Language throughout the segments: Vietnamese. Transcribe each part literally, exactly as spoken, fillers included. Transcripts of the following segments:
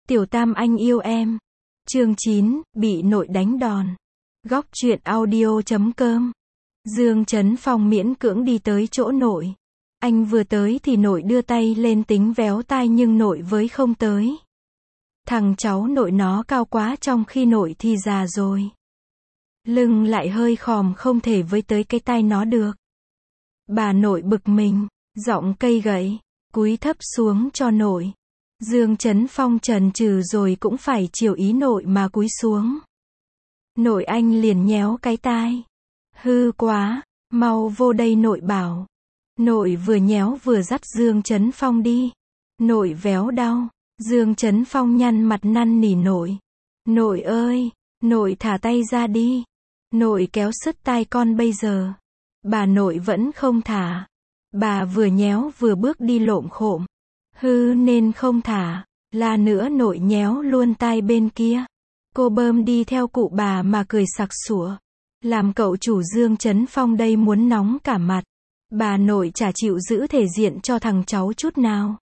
Tiểu Tam anh yêu em. Chương chín, bị nội đánh đòn. Góc truyện audio chấm com. Dương Chấn Phong miễn cưỡng đi tới chỗ nội. Anh vừa tới thì nội đưa tay lên tính véo tai nhưng nội với không tới. Thằng cháu nội nó cao quá trong khi nội thì già rồi. Lưng lại hơi khòm không thể với tới cái tai nó được. Bà nội bực mình, giọng cây gậy, cúi thấp xuống cho nội. Dương Chấn Phong chần chừ rồi cũng phải chiều ý nội mà cúi xuống. Nội anh liền nhéo cái tai. Hư quá, mau vô đây nội bảo. Nội vừa nhéo vừa dắt Dương Chấn Phong đi. Nội véo đau. Dương Chấn Phong nhăn mặt năn nỉ nội. Nội ơi, nội thả tay ra đi. Nội kéo sứt tai con bây giờ. Bà nội vẫn không thả. Bà vừa nhéo vừa bước đi lộm khộm. Hư nên không thả. La nữa nội nhéo luôn tai bên kia. Cô bơm đi theo cụ bà mà cười sặc sủa. Làm cậu chủ Dương Chấn Phong đây muốn nóng cả mặt. Bà nội chả chịu giữ thể diện cho thằng cháu chút nào.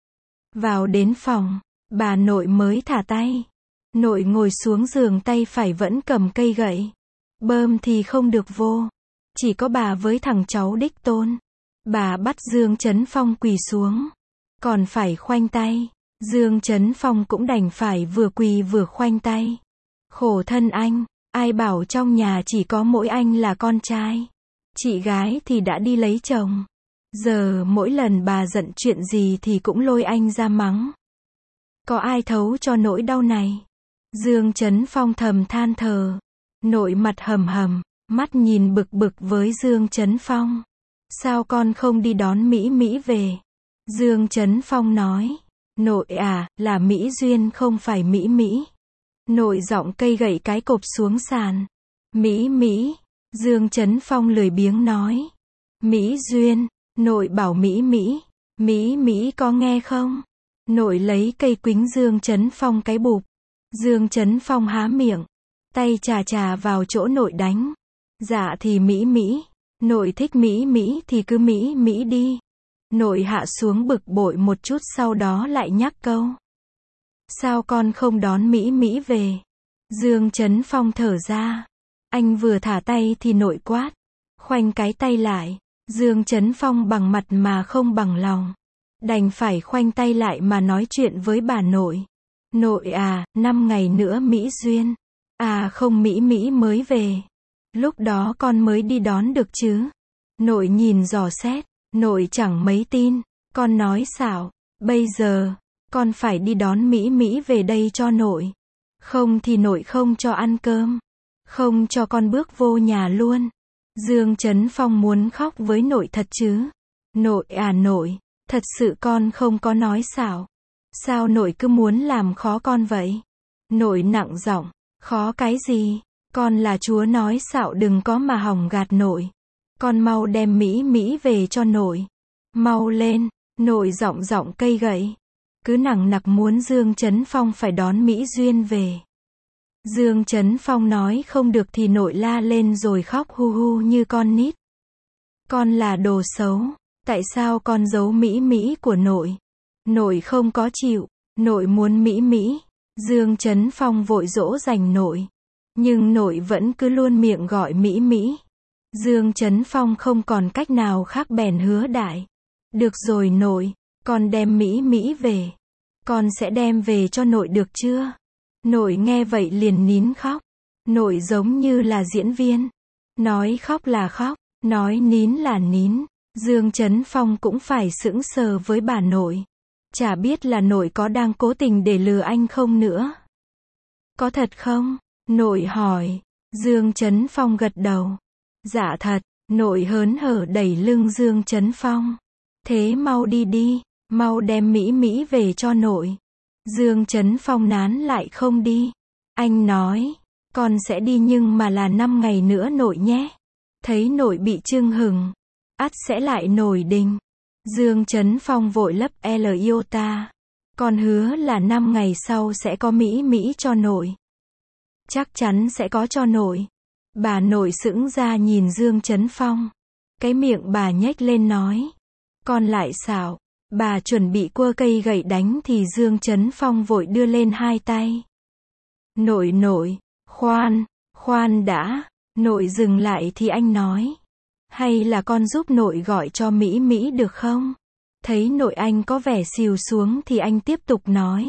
Vào đến phòng, bà nội mới thả tay. Nội ngồi xuống giường tay phải vẫn cầm cây gậy. Bơm thì không được vô. Chỉ có bà với thằng cháu đích tôn. Bà bắt Dương Chấn Phong quỳ xuống. Còn phải khoanh tay. Dương Chấn Phong cũng đành phải vừa quỳ vừa khoanh tay. Khổ thân anh, ai bảo trong nhà chỉ có mỗi anh là con trai. Chị gái thì đã đi lấy chồng. Giờ mỗi lần bà giận chuyện gì thì cũng lôi anh ra mắng. Có ai thấu cho nỗi đau này? Dương Chấn Phong thầm than thờ. Nội mặt hầm hầm, mắt nhìn bực bực với Dương Chấn Phong. Sao con không đi đón Mỹ Mỹ về? Dương Chấn Phong nói. Nội à, là Mỹ Duyên không phải Mỹ Mỹ. Nội giọng cây gậy cái cộp xuống sàn. Mỹ Mỹ. Dương Chấn Phong lười biếng nói. Mỹ Duyên. Nội bảo Mỹ Mỹ. Mỹ Mỹ có nghe không? Nội lấy cây quính Dương Chấn Phong cái bụp. Dương Chấn Phong há miệng. Tay chà chà vào chỗ nội đánh. Dạ thì Mỹ Mỹ. Nội thích Mỹ Mỹ thì cứ Mỹ Mỹ đi. Nội hạ xuống bực bội một chút sau đó lại nhắc câu. Sao con không đón Mỹ Mỹ về? Dương Chấn Phong thở ra. Anh vừa thả tay thì nội quát. Khoanh cái tay lại. Dương Chấn Phong bằng mặt mà không bằng lòng. Đành phải khoanh tay lại mà nói chuyện với bà nội. Nội à, năm ngày nữa Mỹ Duyên. À không Mỹ Mỹ mới về. Lúc đó con mới đi đón được chứ. Nội nhìn dò xét. Nội chẳng mấy tin. Con nói xạo. Bây giờ, con phải đi đón Mỹ Mỹ về đây cho nội. Không thì nội không cho ăn cơm. Không cho con bước vô nhà luôn. Dương Chấn Phong muốn khóc với nội thật chứ. Nội à nội, thật sự con không có nói xạo. Sao nội cứ muốn làm khó con vậy? Nội nặng giọng, khó cái gì? Con là chúa nói xạo đừng có mà hỏng gạt nội. Con mau đem Mỹ Mỹ về cho nội. Mau lên, nội giọng giọng cây gậy. Cứ nằng nặc muốn Dương Chấn Phong phải đón Mỹ Duyên về. Dương Chấn Phong nói không được thì nội la lên rồi khóc hu hu như con nít. Con là đồ xấu, tại sao con giấu Mỹ Mỹ của nội? Nội không có chịu, nội muốn Mỹ Mỹ. Dương Chấn Phong vội dỗ dành nội. Nhưng nội vẫn cứ luôn miệng gọi Mỹ Mỹ. Dương Chấn Phong không còn cách nào khác bèn hứa đại. Được rồi nội, con đem Mỹ Mỹ về. Con sẽ đem về cho nội được chưa? Nội nghe vậy liền nín khóc. Nội giống như là diễn viên. Nói khóc là khóc, nói nín là nín. Dương Chấn Phong cũng phải sững sờ với bà nội. Chả biết là nội có đang cố tình để lừa anh không nữa. Có thật không? Nội hỏi. Dương Chấn Phong gật đầu. Dạ thật. Nội hớn hở đẩy lưng Dương Chấn Phong. Thế mau đi đi, mau đem Mỹ Mỹ về cho nội. Dương Chấn Phong nán lại không đi. Anh nói, con sẽ đi nhưng mà là năm ngày nữa nội nhé. Thấy nội bị chưng hừng, ắt sẽ lại nổi đình. Dương Chấn Phong vội lấp L iota. Con hứa là năm ngày sau sẽ có Mỹ Mỹ cho nội. Chắc chắn sẽ có cho nội. Bà nội sững ra nhìn Dương Chấn Phong. Cái miệng bà nhếch lên nói. Con lại xạo, Bà chuẩn bị quơ cây gậy đánh thì Dương Chấn Phong vội đưa lên hai tay. Nội nội, khoan, khoan đã, nội dừng lại thì anh nói. Hay là con giúp nội gọi cho Mỹ Mỹ được không? Thấy nội anh có vẻ xìu xuống thì anh tiếp tục nói.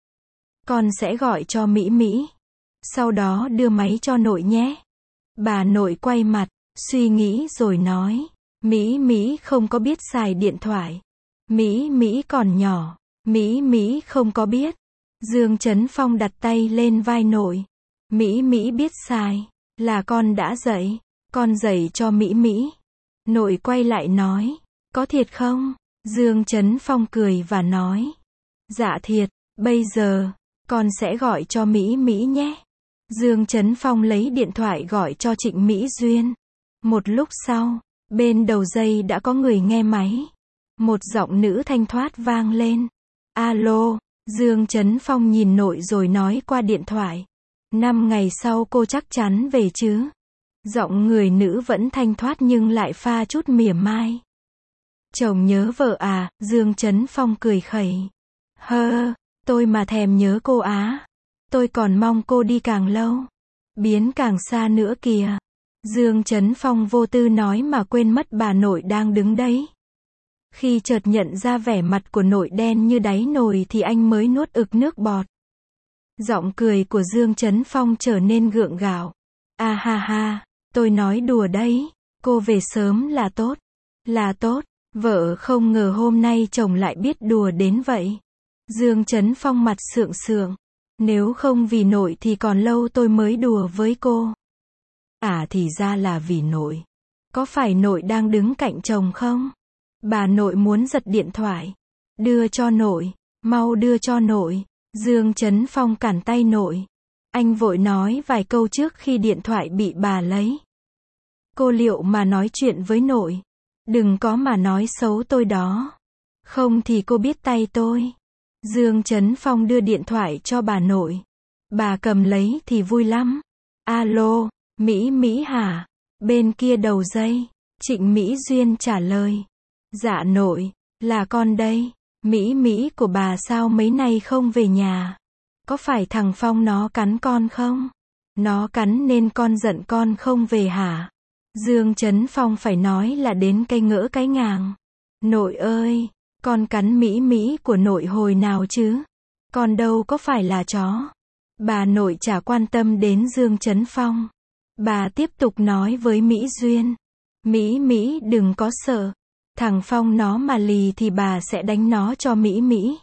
Con sẽ gọi cho Mỹ Mỹ. Sau đó đưa máy cho nội nhé. Bà nội quay mặt, suy nghĩ rồi nói. Mỹ Mỹ không có biết xài điện thoại. Mỹ Mỹ còn nhỏ. Mỹ Mỹ không có biết. Dương Chấn Phong đặt tay lên vai nội. Mỹ Mỹ biết xài. Là con đã dạy. Con dạy cho Mỹ Mỹ. Nội quay lại nói. Có thiệt không? Dương Chấn Phong cười và nói. Dạ thiệt, bây giờ, con sẽ gọi cho Mỹ Mỹ nhé. Dương Chấn Phong lấy điện thoại gọi cho Trịnh Mỹ Duyên. Một lúc sau, bên đầu dây đã có người nghe máy. Một giọng nữ thanh thoát vang lên. Alo, Dương Chấn Phong nhìn nội rồi nói qua điện thoại. Năm ngày sau cô chắc chắn về chứ? Giọng người nữ vẫn thanh thoát nhưng lại pha chút mỉa mai. Chồng nhớ vợ à? Dương Chấn Phong cười khẩy. Hơ, tôi mà thèm nhớ cô á. Tôi còn mong cô đi càng lâu, biến càng xa nữa kìa. Dương Chấn Phong vô tư nói mà quên mất bà nội đang đứng đấy. Khi chợt nhận ra vẻ mặt của nội đen như đáy nồi thì anh mới nuốt ực nước bọt. Giọng cười của Dương Chấn Phong trở nên gượng gạo. À ha ha, tôi nói đùa đấy, cô về sớm là tốt. Là tốt, vợ không ngờ hôm nay chồng lại biết đùa đến vậy. Dương Chấn Phong mặt sượng sượng. Nếu không vì nội thì còn lâu tôi mới đùa với cô. À thì ra là vì nội. Có phải nội đang đứng cạnh chồng không? Bà nội muốn giật điện thoại. Đưa cho nội, mau đưa cho nội. Dương Chấn Phong cản tay nội. Anh vội nói vài câu trước khi điện thoại bị bà lấy. Cô liệu mà nói chuyện với nội. Đừng có mà nói xấu tôi đó. Không thì cô biết tay tôi. Dương Chấn Phong đưa điện thoại cho bà nội. Bà cầm lấy thì vui lắm. Alo, Mỹ Mỹ hả? Bên kia đầu dây, Trịnh Mỹ Duyên trả lời. Dạ nội, là con đây. Mỹ Mỹ của bà sao mấy nay không về nhà? Có phải thằng Phong nó cắn con không? Nó cắn nên con giận con không về hả? Dương Chấn Phong phải nói là đến cây ngỡ cái ngàng. Nội ơi, con cắn Mỹ Mỹ của nội hồi nào chứ? Con đâu có phải là chó. Bà nội chả quan tâm đến Dương Chấn Phong. Bà tiếp tục nói với Mỹ Duyên. Mỹ Mỹ đừng có sợ. Thằng Phong nó mà lì thì bà sẽ đánh nó cho Mỹ Mỹ.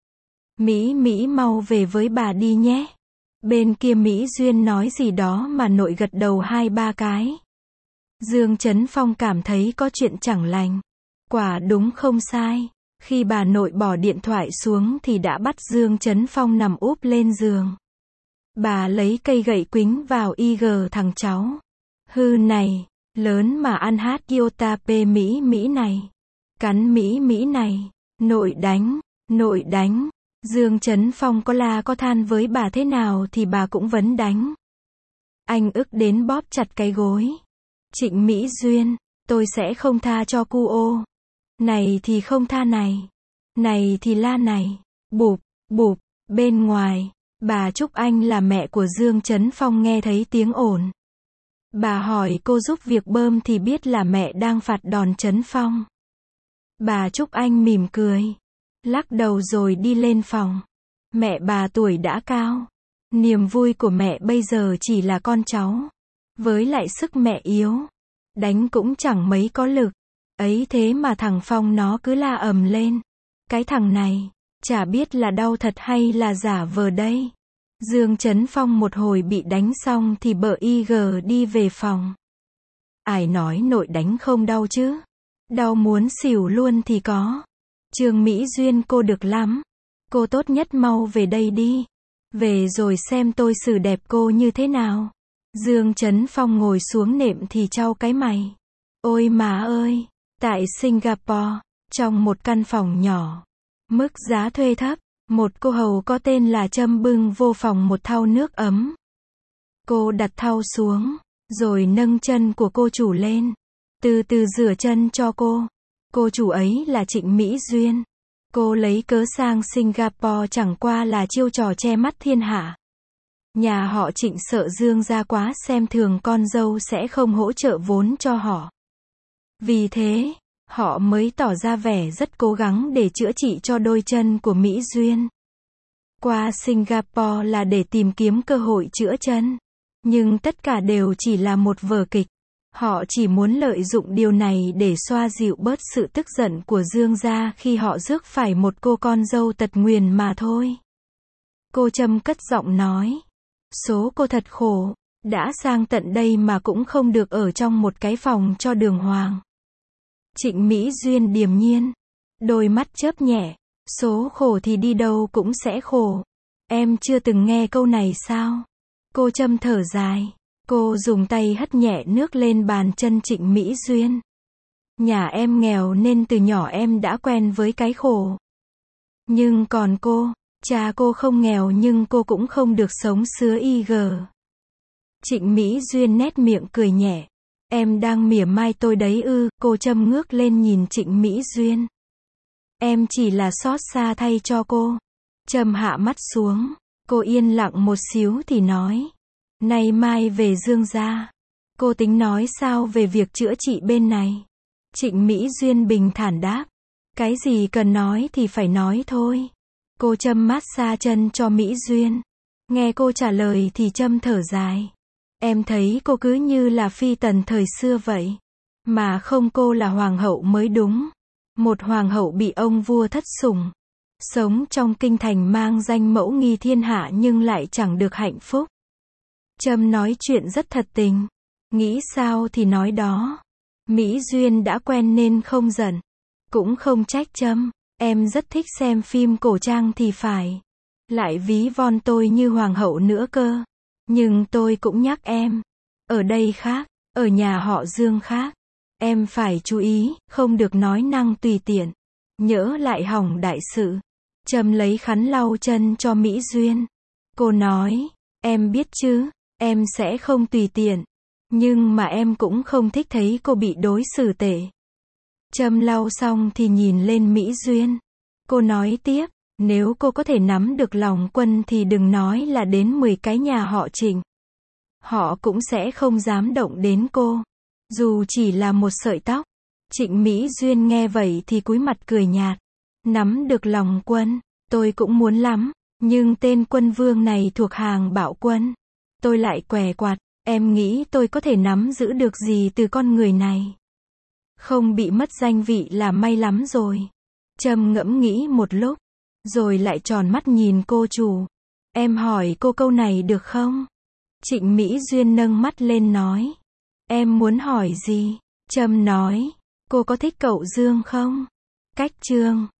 Mỹ Mỹ mau về với bà đi nhé. Bên kia Mỹ Duyên nói gì đó mà nội gật đầu hai ba cái. Dương Chấn Phong cảm thấy có chuyện chẳng lành. Quả đúng không sai. Khi bà nội bỏ điện thoại xuống thì đã bắt Dương Chấn Phong nằm úp lên giường. Bà lấy cây gậy quính vào y gờ thằng cháu. Hư này, lớn mà ăn hát iota p Mỹ Mỹ này. Cắn Mỹ Mỹ này. Nội đánh, nội đánh. Dương Chấn Phong có la có than với bà thế nào thì bà cũng vẫn đánh. Anh ức đến bóp chặt cái gối. Trịnh Mỹ Duyên, tôi sẽ không tha cho cu ô. Này thì không tha này. Này thì la này. Bụp, bụp, bên ngoài. Bà Trúc Anh là mẹ của Dương Chấn Phong nghe thấy tiếng ồn. Bà hỏi cô giúp việc bơm thì biết là mẹ đang phạt đòn Chấn Phong. Bà Trúc Anh mỉm cười. Lắc đầu rồi đi lên phòng. Mẹ bà tuổi đã cao. Niềm vui của mẹ bây giờ chỉ là con cháu. Với lại sức mẹ yếu. Đánh cũng chẳng mấy có lực. Ấy thế mà thằng Phong nó cứ la ầm lên. Cái thằng này, chả biết là đau thật hay là giả vờ đây. Dương Chấn Phong một hồi bị đánh xong thì bợ i giê đi về phòng. Ai nói nội đánh không đau chứ? Đau muốn xỉu luôn thì có. Trương Mỹ Duyên cô được lắm. Cô tốt nhất mau về đây đi. Về rồi xem tôi xử đẹp cô như thế nào. Dương Chấn Phong ngồi xuống nệm thì chau cái mày. Ôi má ơi! Tại Singapore, trong một căn phòng nhỏ, mức giá thuê thấp, một cô hầu có tên là Trâm bưng vô phòng một thau nước ấm. Cô đặt thau xuống, rồi nâng chân của cô chủ lên, từ từ rửa chân cho cô. Cô chủ ấy là Trịnh Mỹ Duyên. Cô lấy cớ sang Singapore chẳng qua là chiêu trò che mắt thiên hạ. Nhà họ Trịnh sợ Dương gia quá xem thường con dâu sẽ không hỗ trợ vốn cho họ. Vì thế, họ mới tỏ ra vẻ rất cố gắng để chữa trị cho đôi chân của Mỹ Duyên. Qua Singapore là để tìm kiếm cơ hội chữa chân. Nhưng tất cả đều chỉ là một vở kịch. Họ chỉ muốn lợi dụng điều này để xoa dịu bớt sự tức giận của Dương gia khi họ rước phải một cô con dâu tật nguyền mà thôi. Cô Trâm cất giọng nói. Số cô thật khổ. Đã sang tận đây mà cũng không được ở trong một cái phòng cho đường hoàng. Trịnh Mỹ Duyên điềm nhiên. Đôi mắt chớp nhẹ. Số khổ thì đi đâu cũng sẽ khổ. Em chưa từng nghe câu này sao? Cô Trâm thở dài. Cô dùng tay hất nhẹ nước lên bàn chân Trịnh Mỹ Duyên. Nhà em nghèo nên từ nhỏ em đã quen với cái khổ. Nhưng còn cô, cha cô không nghèo nhưng cô cũng không được sống sứa y gờ. Trịnh Mỹ Duyên nét miệng cười nhẹ. Em đang mỉa mai tôi đấy ư? Cô Trâm ngước lên nhìn Trịnh Mỹ Duyên. Em chỉ là xót xa thay cho cô. Trâm hạ mắt xuống. Cô yên lặng một xíu thì nói. Nay mai về Dương gia. Cô tính nói sao về việc chữa trị bên này? Trịnh Mỹ Duyên bình thản đáp. Cái gì cần nói thì phải nói thôi. Cô Trâm massage chân cho Mỹ Duyên. Nghe cô trả lời thì Trâm thở dài. Em thấy cô cứ như là phi tần thời xưa vậy. Mà không, cô là hoàng hậu mới đúng. Một hoàng hậu bị ông vua thất sủng. Sống trong kinh thành mang danh mẫu nghi thiên hạ nhưng lại chẳng được hạnh phúc. Trâm nói chuyện rất thật tình. Nghĩ sao thì nói đó. Mỹ Duyên đã quen nên không giận. Cũng không trách Trâm. Em rất thích xem phim cổ trang thì phải. Lại ví von tôi như hoàng hậu nữa cơ. Nhưng tôi cũng nhắc em. Ở đây khác. Ở nhà họ Dương khác. Em phải chú ý, không được nói năng tùy tiện. Nhỡ lại hỏng đại sự. Trâm lấy khăn lau chân cho Mỹ Duyên. Cô nói. Em biết chứ. Em sẽ không tùy tiện. Nhưng mà em cũng không thích thấy cô bị đối xử tệ. Trâm lau xong thì nhìn lên Mỹ Duyên. Cô nói tiếp. Nếu cô có thể nắm được lòng quân thì đừng nói là đến mười cái nhà họ Trịnh. Họ cũng sẽ không dám động đến cô. Dù chỉ là một sợi tóc. Trịnh Mỹ Duyên nghe vậy thì cúi mặt cười nhạt. Nắm được lòng quân. Tôi cũng muốn lắm. Nhưng tên quân vương này thuộc hàng bạo quân. Tôi lại què quặt. Em nghĩ tôi có thể nắm giữ được gì từ con người này? Không bị mất danh vị là may lắm rồi. Trâm ngẫm nghĩ một lúc. Rồi lại tròn mắt nhìn cô chủ. Em hỏi cô câu này được không? Trịnh Mỹ Duyên nâng mắt lên nói. Em muốn hỏi gì? Trâm nói. Cô có thích cậu Dương không? Cách chương